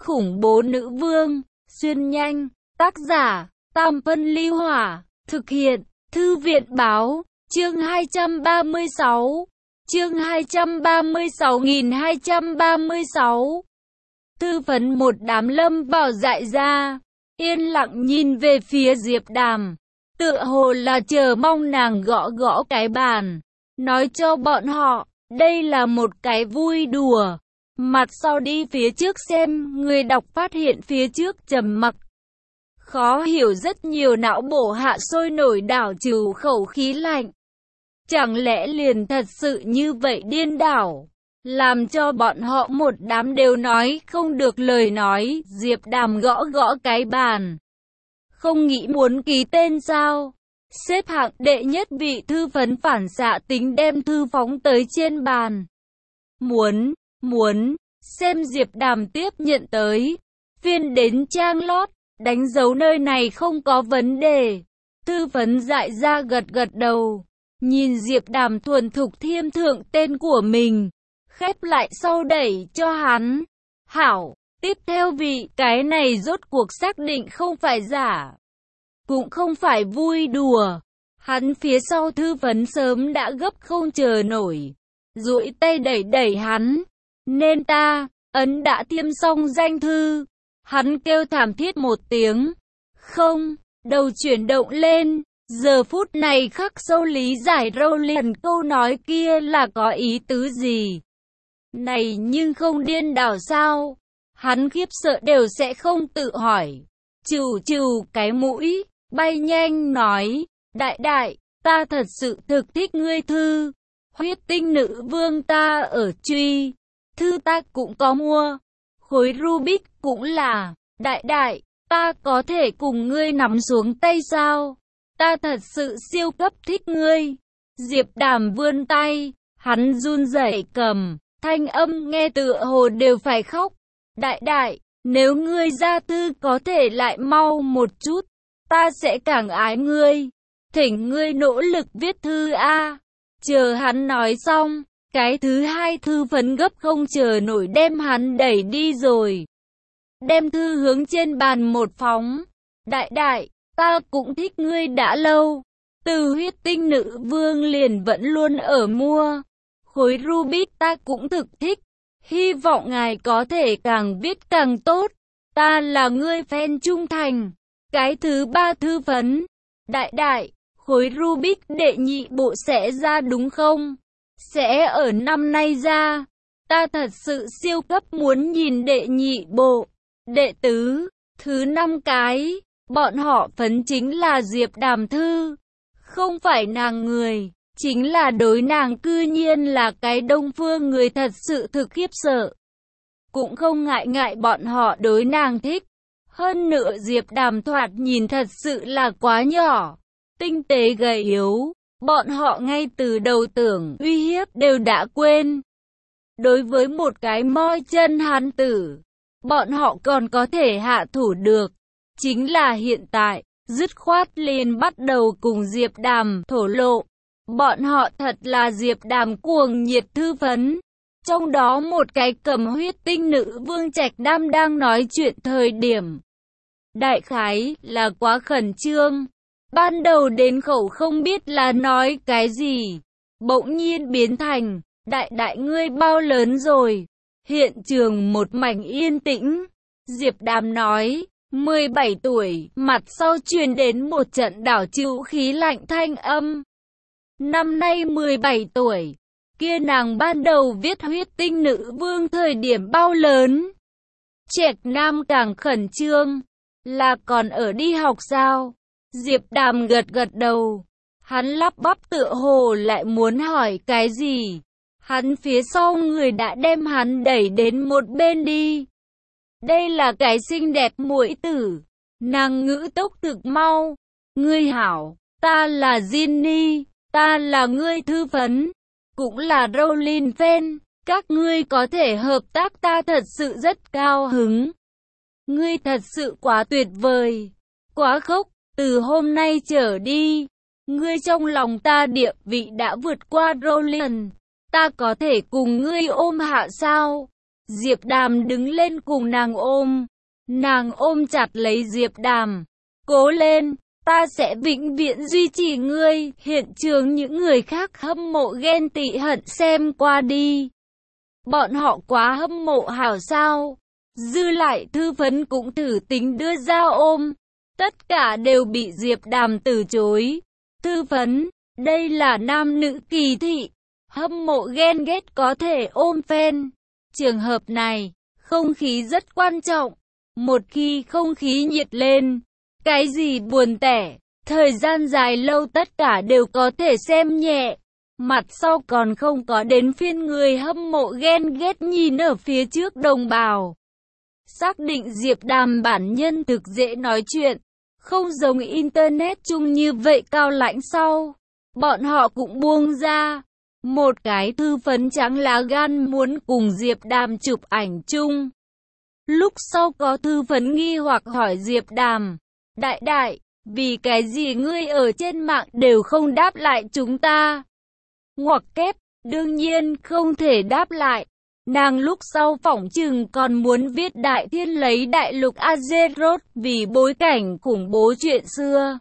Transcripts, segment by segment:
khủng bố nữ vương, xuyên nhanh, tác giả, Tam Phân Ly Hỏa, thực hiện, Thư viện Báo, chương 236, chương 236.236. Thư phấn một đám lâm vào dại ra, yên lặng nhìn về phía Diệp Đàm, tựa hồ là chờ mong nàng gõ gõ cái bàn, nói cho bọn họ, đây là một cái vui đùa. Mặt sau đi phía trước xem, người đọc phát hiện phía trước trầm mặc. Khó hiểu rất nhiều, não bộ hạ sôi nổi đảo trừ khẩu khí lạnh. Chẳng lẽ liền thật sự như vậy điên đảo, làm cho bọn họ một đám đều nói không được lời nói. Diệp Đàm gõ gõ cái bàn. Không nghĩ muốn ký tên sao? Xếp hạng đệ nhất vị thư phấn phản xạ tính đem thư phóng tới trên bàn. Muốn, xem Diệp Đàm tiếp nhận tới. Phiên đến trang lót, đánh dấu nơi này không có vấn đề. Thư phấn dại ra gật gật đầu. Nhìn Diệp Đàm thuần thục thiêm thượng tên của mình. Khép lại sau đẩy cho hắn. Hảo, tiếp theo vị, cái này rốt cuộc xác định không phải giả. Cũng không phải vui đùa. Hắn phía sau thư phấn sớm đã gấp không chờ nổi. Duỗi tay đẩy hắn. Nên ta, ấn đã tiêm xong danh thư. Hắn kêu thảm thiết một tiếng. Không, đầu chuyển động lên. Giờ phút này khắc sâu lý giải Rowling câu nói kia là có ý tứ gì. Này nhưng không điên đảo sao? Hắn khiếp sợ đều sẽ không tự hỏi. Trừ cái mũi, bay nhanh nói. Đại, ta thật sự thực thích ngươi thư. Huyết tinh nữ vương ta ở truy. Thư ta cũng có mua. Khối Rubik cũng là. Đại, ta có thể cùng ngươi nắm xuống tay sao? Ta thật sự siêu cấp thích ngươi. Diệp Đàm vươn tay. Hắn run rẩy cầm. Thanh âm nghe tựa hồ đều phải khóc. Đại, nếu ngươi ra thư có thể lại mau một chút. Ta sẽ càng ái ngươi. Thỉnh ngươi nỗ lực viết thư a. Chờ hắn nói xong. Cái thứ hai thư phấn gấp không chờ nổi đem hắn đẩy đi rồi. Đem thư hướng trên bàn một phóng. Đại, ta cũng thích ngươi đã lâu. Từ huyết tinh nữ vương liền vẫn luôn ở mua. Khối Rubik ta cũng thực thích. Hy vọng ngài có thể càng viết càng tốt. Ta là ngươi fan trung thành. Cái thứ ba thư phấn. Đại, khối Rubik đệ nhị bộ sẽ ra đúng không? Sẽ ở năm nay ra. Ta thật sự siêu cấp muốn nhìn đệ nhị bộ. Đệ tứ, thứ 5 cái. Bọn họ phấn chính là Diệp Đàm thư. Không phải nàng người. Chính là đối nàng cư nhiên là cái Đông Phương người thật sự thực khiếp sợ. Cũng không ngại bọn họ đối nàng thích. Hơn nữa Diệp Đàm thoạt nhìn thật sự là quá nhỏ. Tinh tế gầy yếu. Bọn họ ngay từ đầu tưởng uy hiếp đều đã quên. Đối với một cái moi chân hán tử, bọn họ còn có thể hạ thủ được. Chính là hiện tại, dứt khoát liền bắt đầu cùng Diệp Đàm thổ lộ. Bọn họ thật là Diệp Đàm cuồng nhiệt thư phấn. Trong đó một cái cầm huyết tinh nữ vương Trạch Đam đang nói chuyện thời điểm. Đại khái là quá khẩn trương. Ban đầu đến khẩu không biết là nói cái gì. Bỗng nhiên biến thành, đại ngươi bao lớn rồi. Hiện trường một mảnh yên tĩnh. Diệp Đàm nói, 17 tuổi, mặt sau truyền đến một trận đảo chịu khí lạnh thanh âm. Năm nay 17 tuổi, kia nàng ban đầu viết huyết tinh nữ vương thời điểm bao lớn. Trạch Nam càng khẩn trương, là còn ở đi học sao? Diệp Đàm gật đầu, hắn lắp bắp tựa hồ lại muốn hỏi cái gì. Hắn phía sau người đã đem hắn đẩy đến một bên đi. Đây là cái xinh đẹp muội tử. Nàng ngữ tốc thực mau. Ngươi hảo, ta là Ginny, ta là ngươi thư phấn, cũng là Rowling fan. Các ngươi có thể hợp tác ta thật sự rất cao hứng. Ngươi thật sự quá tuyệt vời, quá khốc. Từ hôm nay trở đi, ngươi trong lòng ta địa vị đã vượt qua Rowling. Ta có thể cùng ngươi ôm hạ sao? Diệp Đàm đứng lên cùng nàng ôm. Nàng ôm chặt lấy Diệp Đàm. Cố lên, ta sẽ vĩnh viễn duy trì ngươi. Hiện trường những người khác hâm mộ ghen tị hận xem qua đi. Bọn họ quá hâm mộ hảo sao. Dư lại Thư Phấn cũng thử tính đưa ra ôm. Tất cả đều bị Diệp Đàm từ chối. Thư Phấn, đây là nam nữ kỳ thị. Hâm mộ ghen ghét có thể ôm fan. Trường hợp này, không khí rất quan trọng. Một khi không khí nhiệt lên, cái gì buồn tẻ, thời gian dài lâu tất cả đều có thể xem nhẹ. Mặt sau còn không có đến phiên người hâm mộ ghen ghét nhìn ở phía trước đồng bào. Xác định Diệp Đàm bản nhân thực dễ nói chuyện, không giống internet chung như vậy cao lãnh sau. Bọn họ cũng buông ra. Một cái Thư Phấn trắng lá gan muốn cùng Diệp Đàm chụp ảnh chung. Lúc sau có Thư Phấn nghi hoặc hỏi Diệp Đàm, đại đại, vì cái gì ngươi ở trên mạng đều không đáp lại chúng ta? Ngoặc kép, đương nhiên không thể đáp lại. Nàng lúc sau phỏng chừng còn muốn viết Đại Thiên lấy đại lục Azeroth vì bối cảnh khủng bố chuyện xưa.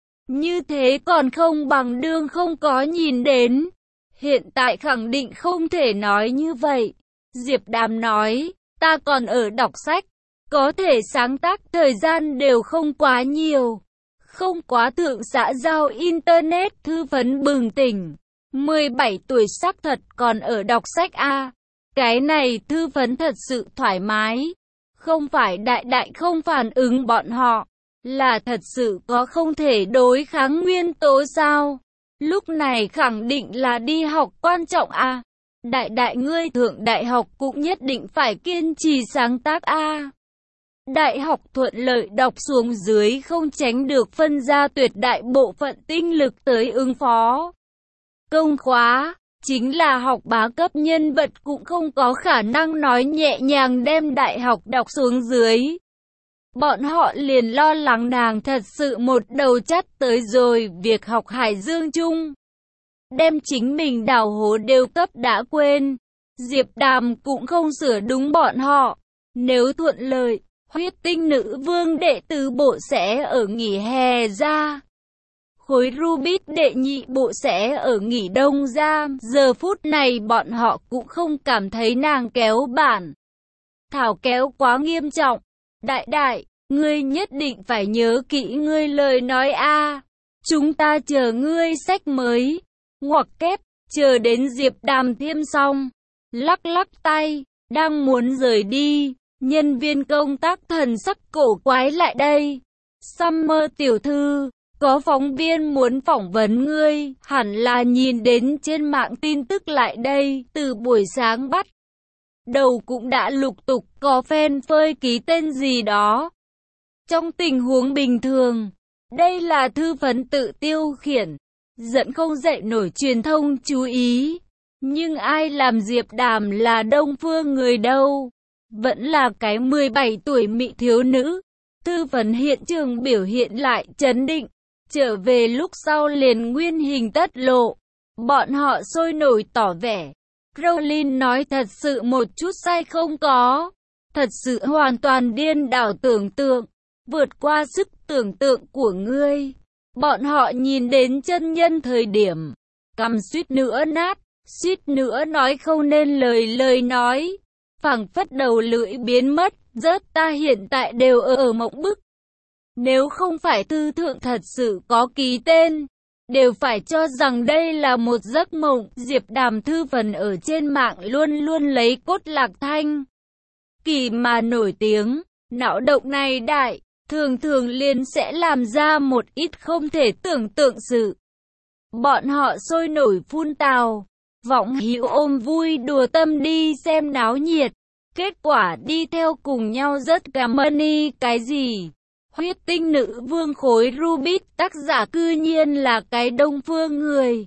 Như thế còn không bằng đương không có nhìn đến. Hiện tại khẳng định không thể nói như vậy. Diệp Đàm nói, ta còn ở đọc sách, có thể sáng tác thời gian đều không quá nhiều. Không quá thượng xã giao internet. Thư Phấn bừng tỉnh. 17 tuổi xác thật còn ở đọc sách a. Cái này Thư Phấn thật sự thoải mái. Không phải đại đại không phản ứng bọn họ, là thật sự có không thể đối kháng nguyên tố sao? Lúc này khẳng định là đi học quan trọng a. Đại đại ngươi thượng đại học cũng nhất định phải kiên trì sáng tác a. Đại học thuận lợi đọc xuống dưới không tránh được phân ra tuyệt đại bộ phận tinh lực tới ứng phó. Công khóa, chính là học bá cấp nhân vật cũng không có khả năng nói nhẹ nhàng đem đại học đọc xuống dưới. Bọn họ liền lo lắng nàng thật sự một đầu chắt tới rồi việc học Hải Dương chung. Đem chính mình đào hố đều cấp đã quên. Diệp Đàm cũng không sửa đúng bọn họ. Nếu thuận lợi, Huyết Tinh Nữ Vương đệ tứ bộ sẽ ở nghỉ hè ra. Khối Rubik đệ nhị bộ sẽ ở nghỉ đông ra. Giờ phút này bọn họ cũng không cảm thấy nàng kéo bản thảo kéo quá nghiêm trọng. Đại đại, ngươi nhất định phải nhớ kỹ ngươi lời nói a. Chúng ta chờ ngươi sách mới. Ngoặc kép, chờ đến Diệp Đàm tiêm xong. Lắc lắc tay, đang muốn rời đi. Nhân viên công tác thần sắc cổ quái lại đây. Summer tiểu thư, có phóng viên muốn phỏng vấn ngươi, hẳn là nhìn đến trên mạng tin tức lại đây, từ buổi sáng bắt đầu cũng đã lục tục có fan phơi ký tên gì đó. Trong tình huống bình thường, đây là Thư Phấn tự tiêu khiển, dẫn không dậy nổi truyền thông chú ý. Nhưng ai làm Diệp Đàm là Đông Phương người đâu? Vẫn là cái 17 tuổi mỹ thiếu nữ. Thư Phấn hiện trường biểu hiện lại trấn định. Trở về lúc sau liền nguyên hình tất lộ. Bọn họ sôi nổi tỏ vẻ. Rowling nói thật sự một chút sai không có. Thật sự hoàn toàn điên đảo tưởng tượng. Vượt qua sức tưởng tượng của ngươi. Bọn họ nhìn đến chân nhân thời điểm. Cằm suýt nữa nát. Suýt nữa nói không nên lời nói. Phảng phất đầu lưỡi biến mất. Rớt ta hiện tại đều ở mộng bức. Nếu không phải thư thượng thật sự có ký tên, đều phải cho rằng đây là một giấc mộng. Diệp Đàm Thư Phấn ở trên mạng luôn luôn lấy cốt lạc thanh kỳ mà nổi tiếng. Não động này đại, thường thường liền sẽ làm ra một ít không thể tưởng tượng sự. Bọn họ sôi nổi phun tào, vọng hữu ôm vui đùa tâm đi xem náo nhiệt. Kết quả đi theo cùng nhau rất cảm ơn cái gì. Huyết Tinh Nữ Vương khối Rubik tác giả cư nhiên là cái Đông Phương người.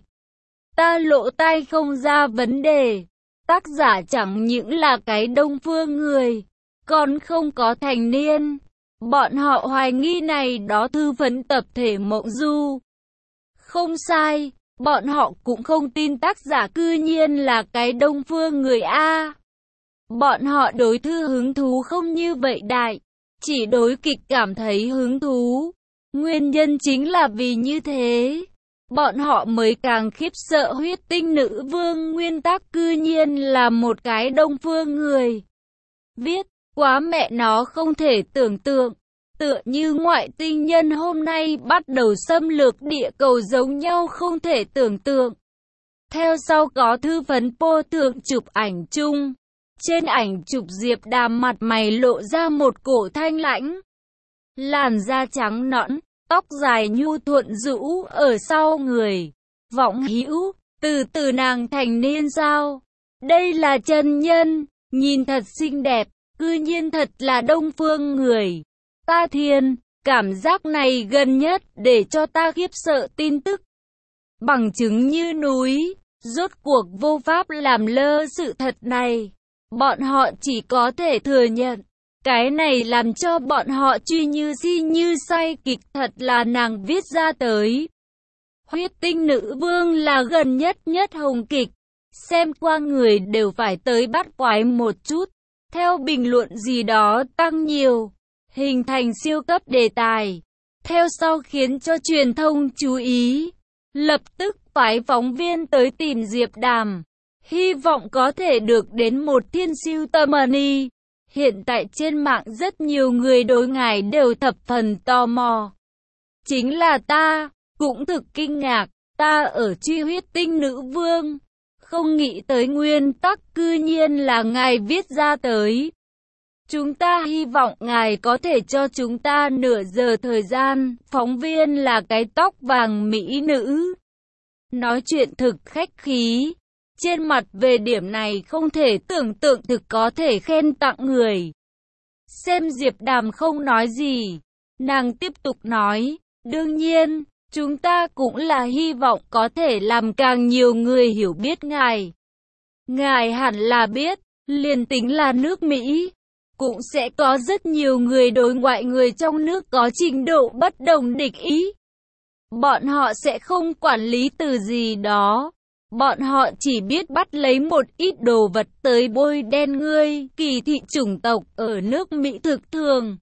Ta lộ tay không ra vấn đề. Tác giả chẳng những là cái Đông Phương người, còn không có thành niên. Bọn họ hoài nghi này đó Thư Phấn tập thể mộng du. Không sai, bọn họ cũng không tin tác giả cư nhiên là cái Đông Phương người a. Bọn họ đối thư hứng thú không như vậy đại, chỉ đối kịch cảm thấy hứng thú. Nguyên nhân chính là vì như thế, bọn họ mới càng khiếp sợ huyết tinh nữ vương nguyên tắc cư nhiên là một cái Đông phương người. Viết, quá mẹ nó không thể tưởng tượng, tựa như ngoại tinh nhân hôm nay bắt đầu xâm lược địa cầu giống nhau không thể tưởng tượng. Theo sau có thư phấn pô thượng chụp ảnh chung. Trên ảnh chụp Diệp Đàm mặt mày lộ ra một cổ thanh lãnh. Làn da trắng nõn, tóc dài nhu thuận rũ ở sau người. Vọng hữu, từ từ nàng thành niên sao? Đây là chân nhân, nhìn thật xinh đẹp, cư nhiên thật là Đông phương người. Ta thiên, cảm giác này gần nhất để cho ta khiếp sợ tin tức. Bằng chứng như núi, rốt cuộc vô pháp làm lơ sự thật này. Bọn họ chỉ có thể thừa nhận, cái này làm cho bọn họ truy như si như say kịch thật là nàng viết ra tới. Huyết tinh nữ vương là gần nhất hồng kịch, xem qua người đều phải tới bắt quái một chút, theo bình luận gì đó tăng nhiều, hình thành siêu cấp đề tài, theo sau khiến cho truyền thông chú ý, lập tức phái phóng viên tới tìm Diệp Đàm. Hy vọng có thể được đến một thiên siêu tầm money. Hiện tại trên mạng rất nhiều người đối ngài đều thập phần tò mò. Chính là ta, cũng thực kinh ngạc, ta ở truy huyết tinh nữ vương. Không nghĩ tới nguyên tắc cư nhiên là ngài viết ra tới. Chúng ta hy vọng ngài có thể cho chúng ta nửa giờ thời gian. Phóng viên là cái tóc vàng mỹ nữ. Nói chuyện thực khách khí. Trên mặt về điểm này không thể tưởng tượng thực có thể khen tặng người. Xem Diệp Đàm không nói gì, nàng tiếp tục nói, đương nhiên, chúng ta cũng là hy vọng có thể làm càng nhiều người hiểu biết ngài. Ngài hẳn là biết, liền tính là nước Mỹ, cũng sẽ có rất nhiều người đối ngoại người trong nước có trình độ bất đồng địch ý. Bọn họ sẽ không quản lý từ gì đó. Bọn họ chỉ biết bắt lấy một ít đồ vật tới bôi đen ngươi, kỳ thị chủng tộc ở nước Mỹ thực thường.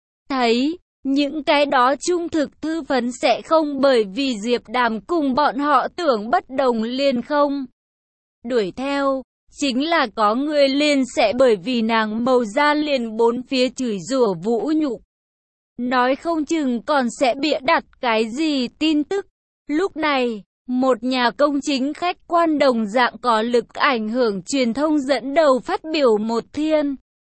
Thấy, những cái đó trung thực thư phấn sẽ không bởi vì Diệp Đàm cùng bọn họ tưởng bất đồng liền không đuổi theo, chính là có người liền sẽ bởi vì nàng màu da liền bốn phía chửi rủa vũ nhục. Nói không chừng còn sẽ bịa đặt cái gì tin tức. Lúc này, một nhà công chính khách quan đồng dạng có lực ảnh hưởng truyền thông dẫn đầu phát biểu một thiên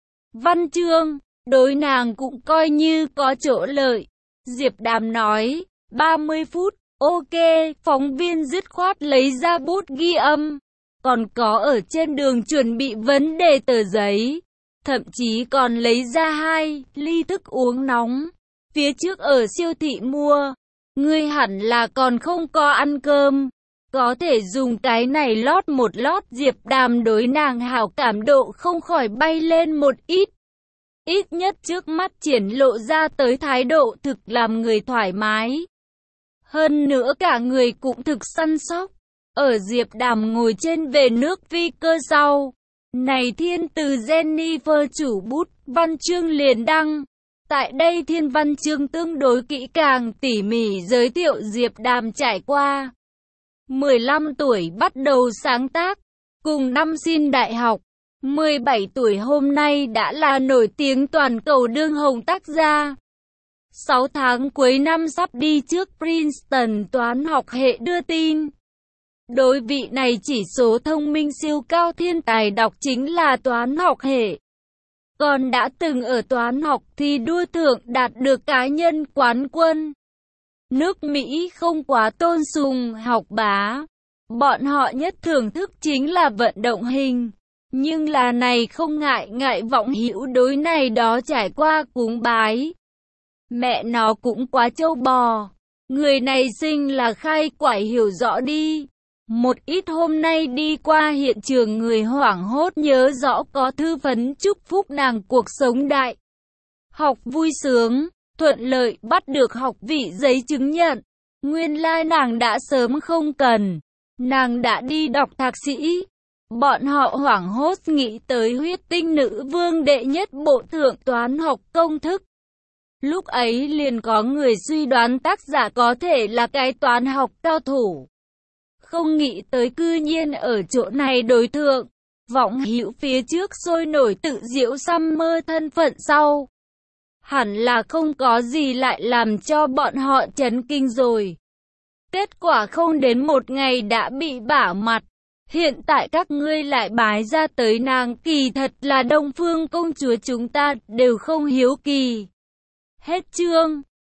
văn chương, đối nàng cũng coi như có chỗ lợi. Diệp Đàm nói, 30 phút, ok, phóng viên dứt khoát lấy ra bút ghi âm, còn có ở trên đường chuẩn bị vấn đề tờ giấy, thậm chí còn lấy ra 2 ly thức uống nóng, phía trước ở siêu thị mua. Ngươi hẳn là còn không có ăn cơm, có thể dùng cái này lót một lót. Diệp Đàm đối nàng hảo cảm độ không khỏi bay lên một ít. Ít nhất trước mắt triển lộ ra tới thái độ thực làm người thoải mái. Hơn nữa cả người cũng thực săn sóc. Ở Diệp Đàm ngồi trên về nước vi cơ sau. Này thiên từ Jennifer chủ bút, văn chương liền đăng. Tại đây thiên văn chương tương đối kỹ càng tỉ mỉ giới thiệu Diệp Đàm trải qua 15 tuổi bắt đầu sáng tác, cùng năm xin đại học, 17 tuổi hôm nay đã là nổi tiếng toàn cầu đương hồng tác gia. 6 tháng cuối năm sắp đi trước Princeton toán học hệ đưa tin. Đối vị này chỉ số thông minh siêu cao thiên tài đọc chính là toán học hệ. Còn đã từng ở toán học thi đua thưởng đạt được cá nhân quán quân. Nước Mỹ không quá tôn sùng học bá. Bọn họ nhất thưởng thức chính là vận động hình. Nhưng là này không ngại vọng hữu đối này đó trải qua cúng bái. Mẹ nó cũng quá trâu bò. Người này sinh là khai quải hiểu rõ đi. Một ít hôm nay đi qua hiện trường người hoảng hốt nhớ rõ có thư phấn chúc phúc nàng cuộc sống đại học vui sướng, thuận lợi bắt được học vị giấy chứng nhận. Nguyên lai nàng đã sớm không cần, nàng đã đi đọc thạc sĩ. Bọn họ hoảng hốt nghĩ tới Huyết Tinh Nữ Vương đệ nhất bộ thượng toán học công thức. Lúc ấy liền có người suy đoán tác giả có thể là cái toán học cao thủ. Không nghĩ tới cư nhiên ở chỗ này đối thượng. Vọng Hữu phía trước sôi nổi tự giễu Summer thân phận sau. Hẳn là không có gì lại làm cho bọn họ chấn kinh rồi. Kết quả không đến một ngày đã bị bả mặt. Hiện tại các ngươi lại bái ra tới nàng, kỳ thật là Đông Phương công chúa chúng ta đều không hiếu kỳ. Hết chương.